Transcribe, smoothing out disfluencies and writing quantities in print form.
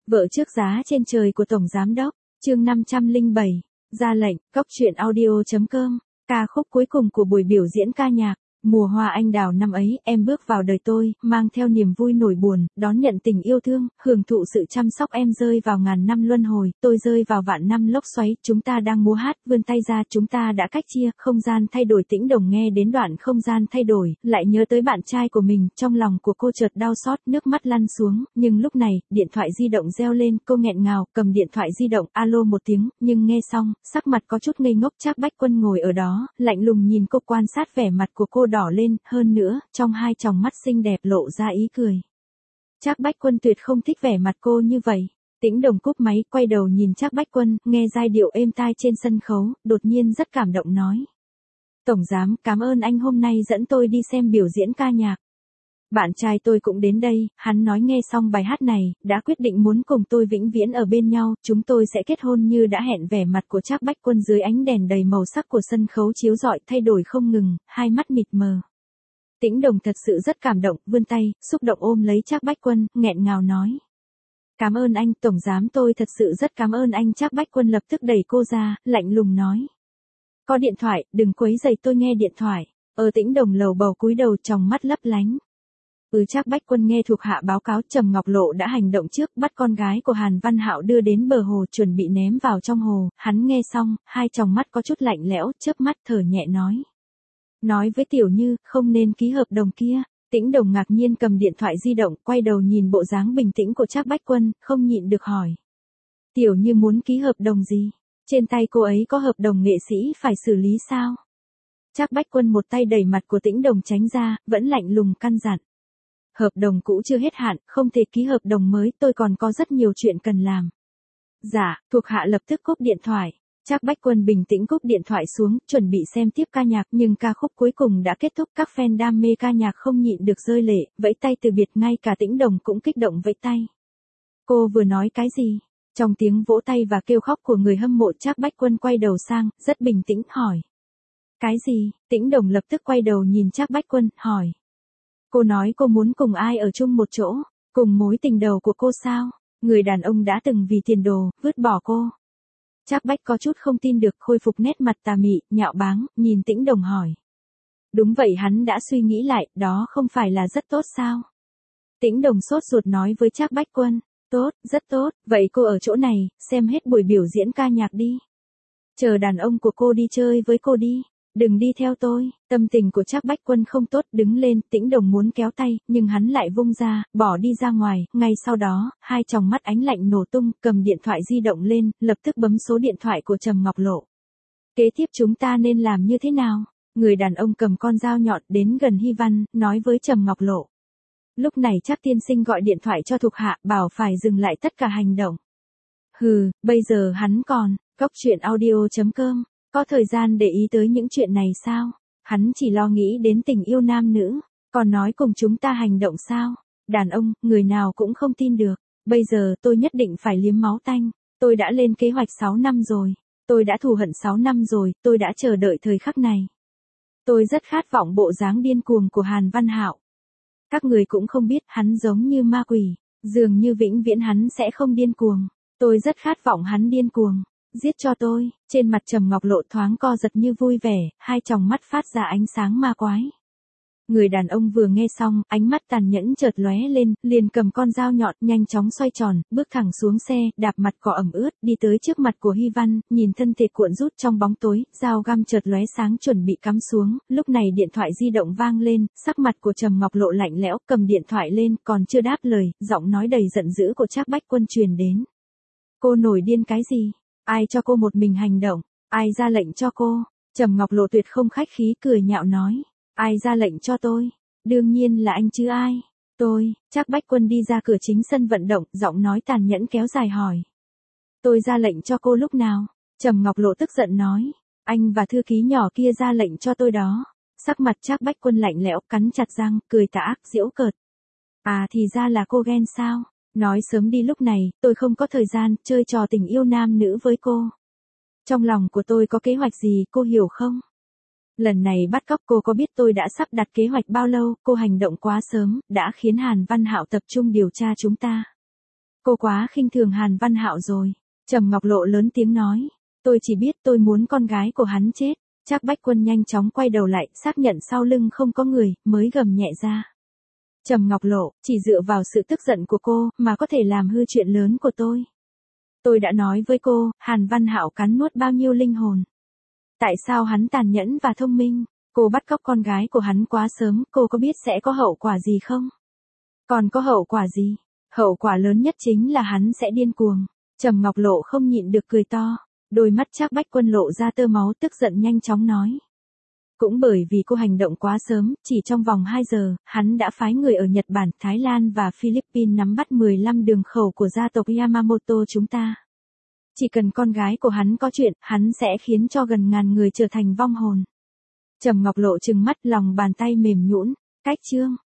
Vợ trước giá trên trời của Tổng Giám Đốc, chương 507, ra lệnh, cóc truyện audio.com, ca khúc cuối cùng của buổi biểu diễn ca nhạc. Mùa hoa anh đào năm ấy, em bước vào đời tôi, mang theo niềm vui nỗi buồn, đón nhận tình yêu thương, hưởng thụ sự chăm sóc em rơi vào ngàn năm luân hồi, tôi rơi vào vạn năm lốc xoáy, chúng ta đang múa hát, vươn tay ra, chúng ta đã cách chia, không gian thay đổi. Tĩnh Đồng nghe đến đoạn không gian thay đổi, lại nhớ tới bạn trai của mình, trong lòng của cô chợt đau xót, nước mắt lăn xuống, nhưng lúc này, điện thoại di động reo lên, cô nghẹn ngào, cầm điện thoại di động, alo một tiếng, nhưng nghe xong, sắc mặt có chút ngây ngốc. Trác Bách Quân ngồi ở đó, lạnh lùng nhìn cô, quan sát vẻ mặt của cô đỏ lên, hơn nữa, trong hai tròng mắt xinh đẹp lộ ra ý cười. Trác Bách Quân tuyệt không thích vẻ mặt cô như vậy. Tĩnh Đồng cúp máy, quay đầu nhìn Trác Bách Quân, nghe giai điệu êm tai trên sân khấu, đột nhiên rất cảm động nói. Tổng giám, cảm ơn anh hôm nay dẫn tôi đi xem biểu diễn ca nhạc. Bạn trai tôi cũng đến đây, hắn nói nghe xong bài hát này, đã quyết định muốn cùng tôi vĩnh viễn ở bên nhau, chúng tôi sẽ kết hôn như đã hẹn. Vẻ mặt của Trác Bách Quân dưới ánh đèn đầy màu sắc của sân khấu chiếu rọi thay đổi không ngừng, hai mắt mịt mờ. Tĩnh Đồng thật sự rất cảm động, vươn tay, xúc động ôm lấy Trác Bách Quân, nghẹn ngào nói. Cảm ơn anh, Tổng giám, tôi thật sự rất cảm ơn anh. Trác Bách Quân lập tức đẩy cô ra, lạnh lùng nói. Có điện thoại, đừng quấy rầy tôi nghe điện thoại. Tĩnh Đồng lầu bầu cúi đầu, tròng mắt lấp lánh. Trác Bách Quân nghe thuộc hạ báo cáo Trầm Ngọc Lộ đã hành động trước, bắt con gái của Hàn Văn Hạo đưa đến bờ hồ, chuẩn bị ném vào trong hồ. Hắn nghe xong, hai tròng mắt có chút lạnh lẽo, chớp mắt thở nhẹ nói. Nói với Tiểu Như, không nên ký hợp đồng kia. Tĩnh Đồng ngạc nhiên cầm điện thoại di động, quay đầu nhìn bộ dáng bình tĩnh của Trác Bách Quân, không nhịn được hỏi. Tiểu Như muốn ký hợp đồng gì? Trên tay cô ấy có hợp đồng nghệ sĩ phải xử lý sao? Trác Bách Quân một tay đẩy mặt của Tĩnh Đồng tránh ra, vẫn lạnh lùng căn dặn. Hợp đồng cũ chưa hết hạn, không thể ký hợp đồng mới, tôi còn có rất nhiều chuyện cần làm. Dạ, thuộc hạ lập tức cúp điện thoại. Trác Bách Quân bình tĩnh cúp điện thoại xuống, chuẩn bị xem tiếp ca nhạc, nhưng ca khúc cuối cùng đã kết thúc, các fan đam mê ca nhạc không nhịn được rơi lệ, vẫy tay từ biệt, ngay cả Tĩnh Đồng cũng kích động vẫy tay. Cô vừa nói cái gì? Trong tiếng vỗ tay và kêu khóc của người hâm mộ, Trác Bách Quân quay đầu sang, rất bình tĩnh hỏi. Cái gì? Tĩnh Đồng lập tức quay đầu nhìn Trác Bách Quân, hỏi. Cô nói cô muốn cùng ai ở chung một chỗ, cùng mối tình đầu của cô sao? Người đàn ông đã từng vì tiền đồ, vứt bỏ cô. Trác Bách có chút không tin được, khôi phục nét mặt tà mị, nhạo báng, nhìn Tĩnh Đồng hỏi. Đúng vậy, hắn đã suy nghĩ lại, đó không phải là rất tốt sao? Tĩnh Đồng sốt ruột nói với Trác Bách Quân. Tốt, rất tốt, vậy cô ở chỗ này, xem hết buổi biểu diễn ca nhạc đi. Chờ đàn ông của cô đi chơi với cô đi. Đừng đi theo tôi. Tâm tình của Trác Bách Quân không tốt, đứng lên, Tĩnh Đồng muốn kéo tay, nhưng hắn lại vung ra, bỏ đi ra ngoài. Ngay sau đó, hai tròng mắt ánh lạnh nổ tung, cầm điện thoại di động lên, lập tức bấm số điện thoại của Trầm Ngọc Lộ. Kế tiếp chúng ta nên làm như thế nào? Người đàn ông cầm con dao nhọn đến gần Hy Văn, nói với Trầm Ngọc Lộ. Lúc này Trác tiên sinh gọi điện thoại cho thuộc hạ, bảo phải dừng lại tất cả hành động. Hừ, bây giờ hắn còn, cóc truyện audio.com. Có thời gian để ý tới những chuyện này sao? Hắn chỉ lo nghĩ đến tình yêu nam nữ, còn nói cùng chúng ta hành động sao? Đàn ông, người nào cũng không tin được. Bây giờ tôi nhất định phải liếm máu tanh. Tôi đã lên kế hoạch 6 năm rồi. Tôi đã thù hận 6 năm rồi, tôi đã chờ đợi thời khắc này. Tôi rất khát vọng bộ dáng điên cuồng của Hàn Văn Hạo. Các người cũng không biết, hắn giống như ma quỷ, dường như vĩnh viễn hắn sẽ không điên cuồng. Tôi rất khát vọng hắn điên cuồng. Giết cho tôi. Trên mặt Trầm Ngọc Lộ thoáng co giật như vui vẻ, hai tròng mắt phát ra ánh sáng ma quái. Người đàn ông vừa nghe xong, ánh mắt tàn nhẫn chợt lóe lên, liền cầm con dao nhọn, nhanh chóng xoay tròn, bước thẳng xuống xe, đạp mặt cỏ ẩm ướt, đi tới trước mặt của Hy Văn, nhìn thân thể cuộn rút trong bóng tối, dao găm chợt lóe sáng chuẩn bị cắm xuống. Lúc này điện thoại di động vang lên, sắc mặt của Trầm Ngọc Lộ lạnh lẽo, cầm điện thoại lên, còn chưa đáp lời, giọng nói đầy giận dữ của Trác Bách Quân truyền đến. Cô nổi điên cái gì? Ai cho cô một mình hành động? Ai ra lệnh cho cô? Trầm Ngọc Lộ tuyệt không khách khí cười nhạo nói. Ai ra lệnh cho tôi? Đương nhiên là anh chứ ai? Tôi. Trác Bách Quân đi ra cửa chính sân vận động, giọng nói tàn nhẫn kéo dài hỏi. Tôi ra lệnh cho cô lúc nào? Trầm Ngọc Lộ tức giận nói. Anh và thư ký nhỏ kia ra lệnh cho tôi đó. Sắc mặt Trác Bách Quân lạnh lẽo, cắn chặt răng, cười tà ác giễu cợt. À thì ra là cô ghen sao? Nói sớm đi, lúc này, tôi không có thời gian, chơi trò tình yêu nam nữ với cô. Trong lòng của tôi có kế hoạch gì, cô hiểu không? Lần này bắt cóc cô có biết tôi đã sắp đặt kế hoạch bao lâu, cô hành động quá sớm, đã khiến Hàn Văn Hạo tập trung điều tra chúng ta. Cô quá khinh thường Hàn Văn Hạo rồi. Trầm Ngọc Lộ lớn tiếng nói. Tôi chỉ biết tôi muốn con gái của hắn chết. Trác Bách Quân nhanh chóng quay đầu lại, xác nhận sau lưng không có người, mới gầm nhẹ ra. Trầm Ngọc Lộ, chỉ dựa vào sự tức giận của cô, mà có thể làm hư chuyện lớn của tôi. Tôi đã nói với cô, Hàn Văn Hạo cắn nuốt bao nhiêu linh hồn. Tại sao hắn tàn nhẫn và thông minh? Cô bắt cóc con gái của hắn quá sớm, cô có biết sẽ có hậu quả gì không? Còn có hậu quả gì? Hậu quả lớn nhất chính là hắn sẽ điên cuồng. Trầm Ngọc Lộ không nhịn được cười to. Đôi mắt Trác Bách Quân lộ ra tơ máu, tức giận nhanh chóng nói. Cũng bởi vì cô hành động quá sớm, chỉ trong vòng 2 giờ, hắn đã phái người ở Nhật Bản, Thái Lan và Philippines nắm bắt 15 đường khẩu của gia tộc Yamamoto chúng ta. Chỉ cần con gái của hắn có chuyện, hắn sẽ khiến cho gần ngàn người trở thành vong hồn. Trầm Ngọc Lộ trừng mắt, lòng bàn tay mềm nhũn. Cách chương